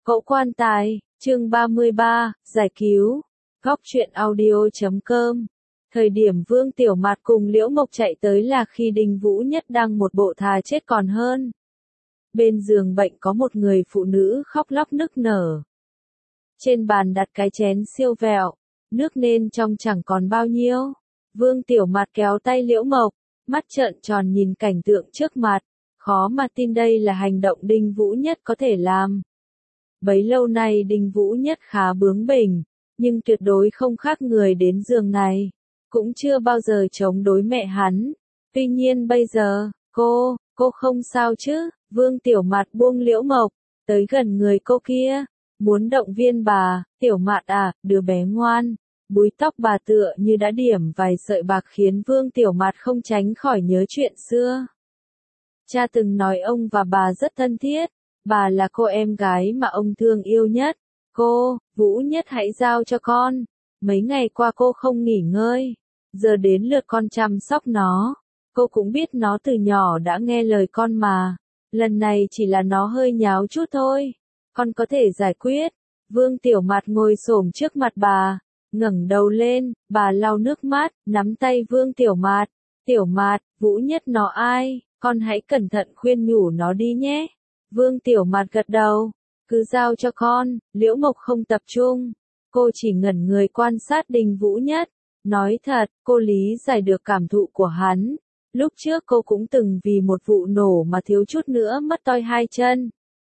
Cậu quan tài, chương 33, giải cứu. Góc truyện audio.com. Thời điểm Vương Tiểu Mạt cùng Liễu Mộc chạy tới là khi Đinh Vũ Nhất đang một bộ thà chết còn hơn. Bên giường bệnh có một người phụ nữ khóc lóc nức nở. Trên bàn đặt cái chén siêu vẹo, nước nên trong chẳng còn bao nhiêu. Vương Tiểu Mạt kéo tay Liễu Mộc, mắt trợn tròn nhìn cảnh tượng trước mặt, khó mà tin đây là hành động Đinh Vũ Nhất có thể làm. Bấy lâu nay Đinh Vũ Nhất khá bướng bỉnh, nhưng tuyệt đối không khác người đến giường này, cũng chưa bao giờ chống đối mẹ hắn. Tuy nhiên bây giờ, cô không sao chứ? Vương Tiểu Mạt buông Liễu Mộc, tới gần người cô kia, muốn động viên bà. Tiểu Mạt à, đứa bé ngoan. Búi tóc bà tựa như đã điểm vài sợi bạc khiến Vương Tiểu Mạt không tránh khỏi nhớ chuyện xưa. Cha từng nói ông và bà rất thân thiết, bà là cô em gái mà ông thương yêu nhất. Vũ Nhất hãy giao cho con. Mấy ngày qua cô không nghỉ ngơi, giờ đến lượt con chăm sóc nó. Cô cũng biết nó từ nhỏ đã nghe lời con mà. Lần này chỉ là nó hơi nháo chút thôi. Con có thể giải quyết. Vương Tiểu Mạt ngồi xổm trước mặt bà, ngẩng đầu lên, bà lau nước mắt, nắm tay Vương Tiểu Mạt. Tiểu Mạt, Vũ Nhất nó ai? Con hãy cẩn thận khuyên nhủ nó đi nhé. Vương Tiểu Mạt gật đầu. Cứ giao cho con. Liễu Mộc không tập trung. Cô chỉ ngẩn người quan sát Đinh Vũ Nhất. Nói thật, cô lý giải được cảm thụ của hắn. Lúc trước cô cũng từng vì một vụ nổ mà thiếu chút nữa mất toi hai chân.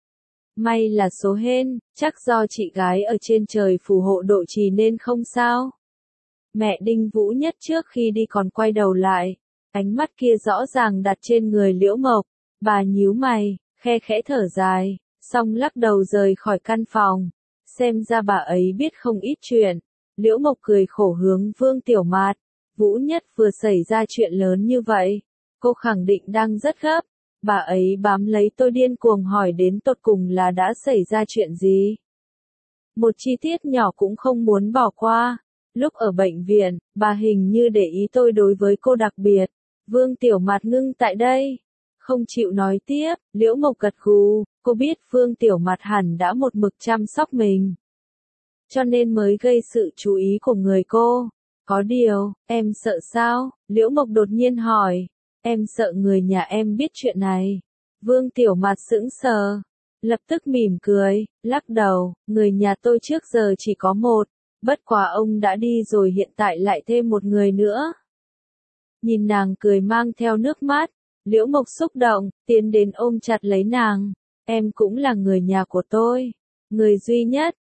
May là số hên, chắc do chị gái ở trên trời phù hộ độ trì nên không sao. Mẹ Đinh Vũ Nhất trước khi đi còn quay đầu lại, ánh mắt kia rõ ràng đặt trên người Liễu Mộc. Bà nhíu mày, khe khẽ thở dài, xong lắc đầu rời khỏi căn phòng. Xem ra bà ấy biết không ít chuyện. Liễu Mộc cười khổ hướng Vương Tiểu Mạt. Vũ Nhất vừa xảy ra chuyện lớn như vậy, cô khẳng định đang rất gấp. Bà ấy bám lấy tôi điên cuồng hỏi đến tột cùng là đã xảy ra chuyện gì. Một chi tiết nhỏ cũng không muốn bỏ qua. Lúc ở bệnh viện, bà hình như để ý tôi đối với cô đặc biệt. Vương Tiểu Mạt ngưng tại đây, không chịu nói tiếp. Liễu Mộc gật gù, cô biết Vương Tiểu Mạt hẳn đã một mực chăm sóc mình, cho nên mới gây sự chú ý của người cô. Có điều, em sợ sao? Liễu Mộc đột nhiên hỏi. Em sợ người nhà em biết chuyện này. Vương Tiểu Mạt sững sờ, lập tức mỉm cười, lắc đầu. Người nhà tôi trước giờ chỉ có một, bất quá ông đã đi rồi hiện tại lại thêm một người nữa. Nhìn nàng cười mang theo nước mắt, Liễu Mộc xúc động, tiến đến ôm chặt lấy nàng. Em cũng là người nhà của tôi. Người duy nhất.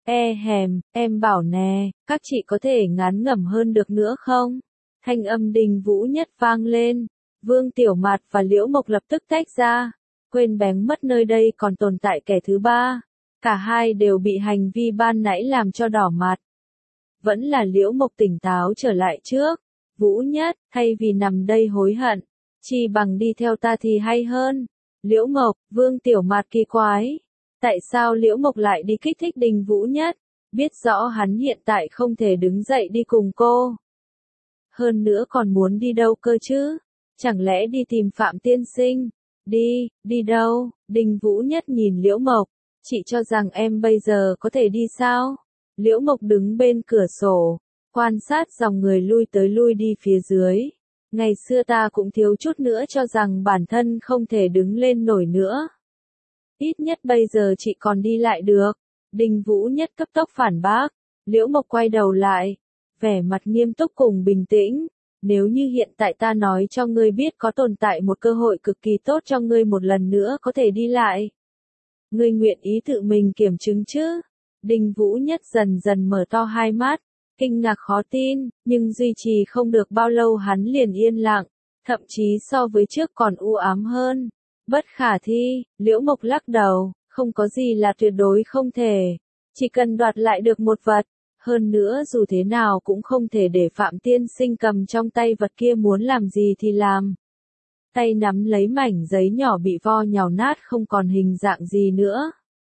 Em bảo nè, các chị có thể ngán ngẩm hơn được nữa không? Thanh âm Đinh Vũ Nhất vang lên. Vương Tiểu Mạt và Liễu Mộc lập tức tách ra, quên bén mất nơi đây còn tồn tại kẻ thứ ba. Cả hai đều bị hành vi ban nãy làm cho đỏ mặt. Vẫn là Liễu Mộc tỉnh táo trở lại trước. Vũ Nhất, thay vì nằm đây hối hận, chi bằng đi theo ta thì hay hơn. Liễu Mộc, Vương Tiểu Mạt kỳ quái. Tại sao Liễu Mộc lại đi kích thích Đinh Vũ Nhất? Biết rõ hắn hiện tại không thể đứng dậy đi cùng cô. Hơn nữa còn muốn đi đâu cơ chứ? Chẳng lẽ đi tìm Phạm Tiên Sinh? Đi đâu? Đinh Vũ Nhất nhìn Liễu Mộc. Chị cho rằng em bây giờ có thể đi sao? Liễu Mộc đứng bên cửa sổ, quan sát dòng người lui tới lui đi phía dưới. Ngày xưa ta cũng thiếu chút nữa cho rằng bản thân không thể đứng lên nổi nữa. Ít nhất bây giờ chị còn đi lại được. Đinh Vũ Nhất cấp tốc phản bác. Liễu Mộc quay đầu lại, vẻ mặt nghiêm túc cùng bình tĩnh. Nếu như hiện tại ta nói cho ngươi biết có tồn tại một cơ hội cực kỳ tốt cho ngươi một lần nữa có thể đi lại, ngươi nguyện ý tự mình kiểm chứng chứ? Đinh Vũ Nhất dần dần mở to hai mắt, kinh ngạc khó tin, nhưng duy trì không được bao lâu hắn liền yên lặng, thậm chí so với trước còn u ám hơn. Bất khả thi. Liễu Mộc lắc đầu, không có gì là tuyệt đối không thể. Chỉ cần đoạt lại được một vật. Hơn nữa dù thế nào cũng không thể để Phạm Tiên Sinh cầm trong tay vật kia muốn làm gì thì làm. Tay nắm lấy mảnh giấy nhỏ bị vo nhào nát không còn hình dạng gì nữa.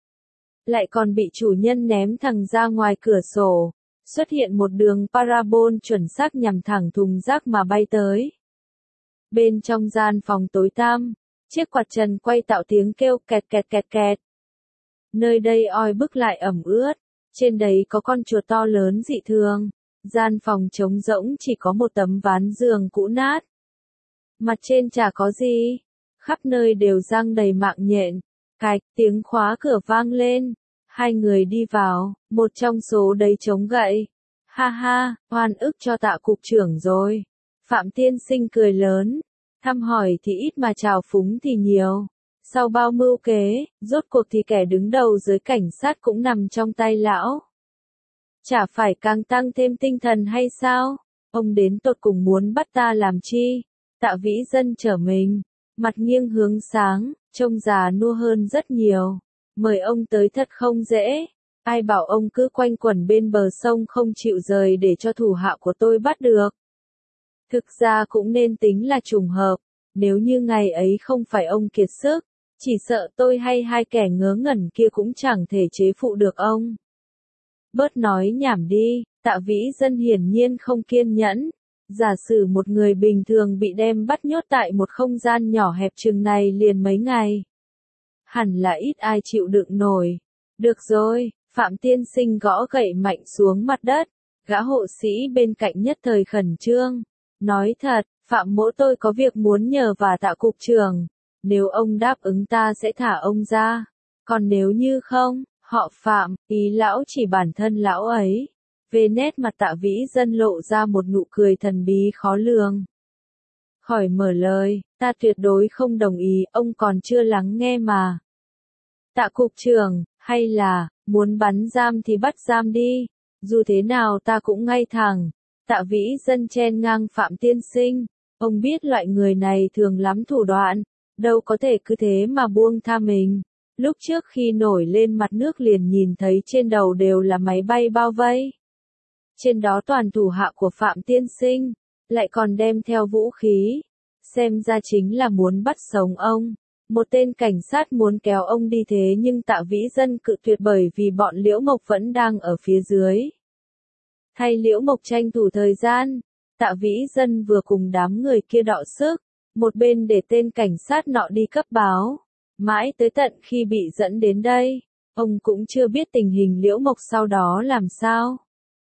Lại còn bị chủ nhân ném thẳng ra ngoài cửa sổ. Xuất hiện một đường parabol chuẩn xác nhằm thẳng thùng rác mà bay tới. Bên trong gian phòng tối tăm, chiếc quạt trần quay tạo tiếng kêu kẹt kẹt kẹt kẹt. Nơi đây oi bức lại ẩm ướt, trên đấy có con chuột to lớn dị thường. Gian phòng trống rỗng chỉ có một tấm ván giường cũ nát. Mặt trên chả có gì, khắp nơi đều giăng đầy mạng nhện. Cạch, tiếng khóa cửa vang lên. Hai người đi vào, một trong số đấy chống gậy. Ha ha, oan ức cho Tạ cục trưởng rồi. Phạm tiên sinh cười lớn. Thăm hỏi thì ít mà trào phúng thì nhiều. Sau bao mưu kế, rốt cuộc thì kẻ đứng đầu giới cảnh sát cũng nằm trong tay lão. Chả phải càng tăng thêm tinh thần hay sao? Ông đến tột cùng muốn bắt ta làm chi? Tạ Vĩ Dân trở mình, mặt nghiêng hướng sáng, trông già nua hơn rất nhiều. Mời ông tới thật không dễ. Ai bảo ông cứ quanh quẩn bên bờ sông không chịu rời để cho thủ hạ của tôi bắt được. Thực ra cũng nên tính là trùng hợp. Nếu như ngày ấy không phải ông kiệt sức, chỉ sợ tôi hay hai kẻ ngớ ngẩn kia cũng chẳng thể chế phụ được ông. Bớt nói nhảm đi, Tạ Vĩ Dân hiển nhiên không kiên nhẫn. Giả sử một người bình thường bị đem bắt nhốt tại một không gian nhỏ hẹp chừng này liền mấy ngày. Hẳn là ít ai chịu đựng nổi. Được rồi, Phạm tiên sinh gõ gậy mạnh xuống mặt đất. Gã hộ sĩ bên cạnh nhất thời khẩn trương. Nói thật, Phạm mỗ tôi có việc muốn nhờ và Tạ cục trưởng. Nếu ông đáp ứng ta sẽ thả ông ra. Còn nếu như không, họ Phạm, ý lão chỉ bản thân lão ấy. Về nét mặt Tạ Vĩ Dân lộ ra một nụ cười thần bí khó lường. Khỏi mở lời, ta tuyệt đối không đồng ý, ông còn chưa lắng nghe mà. Tạ cục trưởng, hay là, muốn bắn giam thì bắt giam đi, dù thế nào ta cũng ngay thẳng. Tạ Vĩ Dân chen ngang Phạm tiên sinh, ông biết loại người này thường lắm thủ đoạn, đâu có thể cứ thế mà buông tha mình. Lúc trước khi nổi lên mặt nước liền nhìn thấy trên đầu đều là máy bay bao vây. Trên đó toàn thủ hạ của Phạm tiên sinh, lại còn đem theo vũ khí. Xem ra chính là muốn bắt sống ông. Một tên cảnh sát muốn kéo ông đi thế nhưng Tạ Vĩ Dân cự tuyệt bởi vì bọn Liễu Mộc vẫn đang ở phía dưới. Thay Liễu Mộc tranh thủ thời gian, Tạ Vĩ Dân vừa cùng đám người kia đọ sức, một bên để tên cảnh sát nọ đi cấp báo. Mãi tới tận khi bị dẫn đến đây, ông cũng chưa biết tình hình Liễu Mộc sau đó làm sao.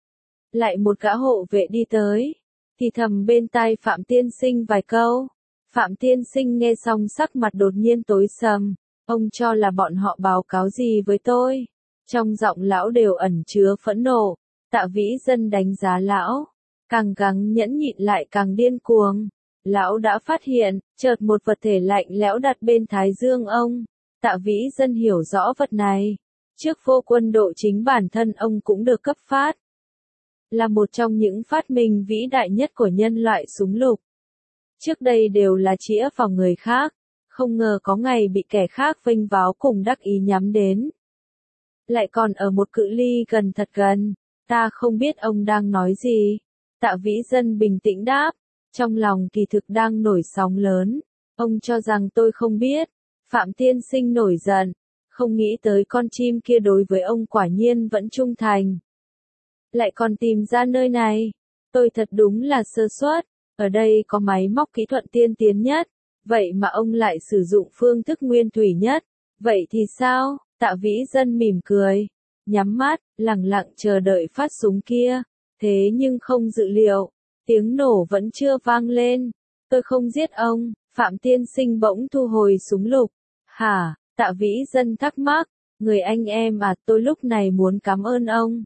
Lại một gã hộ vệ đi tới, thì thầm bên tai Phạm tiên sinh vài câu. Phạm tiên sinh nghe xong sắc mặt đột nhiên tối sầm, ông cho là bọn họ báo cáo gì với tôi? Trong giọng lão đều ẩn chứa phẫn nộ. Tạ Vĩ Dân đánh giá lão, càng gắng nhẫn nhịn lại càng điên cuồng. Lão đã phát hiện, chợt một vật thể lạnh lẽo đặt bên thái dương ông. Tạ Vĩ Dân hiểu rõ vật này. Trước vô quân độ chính bản thân ông cũng được cấp phát. Là một trong những phát minh vĩ đại nhất của nhân loại súng lục. Trước đây đều là chĩa vào người khác, không ngờ có ngày bị kẻ khác vênh váo cùng đắc ý nhắm đến. Lại còn ở một cự ly gần thật gần, ta không biết ông đang nói gì. Tạ Vĩ Dân bình tĩnh đáp, trong lòng kỳ thực đang nổi sóng lớn. Ông cho rằng tôi không biết. Phạm tiên sinh nổi giận, không nghĩ tới con chim kia đối với ông quả nhiên vẫn trung thành. Lại còn tìm ra nơi này, tôi thật đúng là sơ suất. Ở đây có máy móc kỹ thuật tiên tiến nhất, vậy mà ông lại sử dụng phương thức nguyên thủy nhất. Vậy thì sao? Tạ Vĩ Dân mỉm cười, nhắm mắt, lặng lặng chờ đợi phát súng kia. Thế nhưng không dự liệu, tiếng nổ vẫn chưa vang lên. Tôi không giết ông. Phạm tiên sinh bỗng thu hồi súng lục. Hả? Tạ Vĩ Dân thắc mắc. Người anh em à, tôi lúc này muốn cảm ơn ông.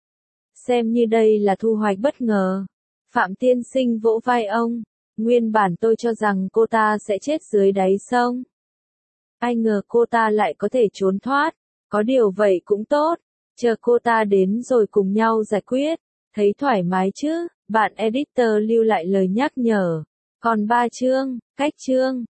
Xem như đây là thu hoạch bất ngờ. Phạm tiên sinh vỗ vai ông. Nguyên bản tôi cho rằng cô ta sẽ chết dưới đáy sông. Ai ngờ cô ta lại có thể trốn thoát. Có điều vậy cũng tốt. Chờ cô ta đến rồi cùng nhau giải quyết. Thấy thoải mái chứ? Bạn editor lưu lại lời nhắc nhở. Còn 3 chương, cách chương.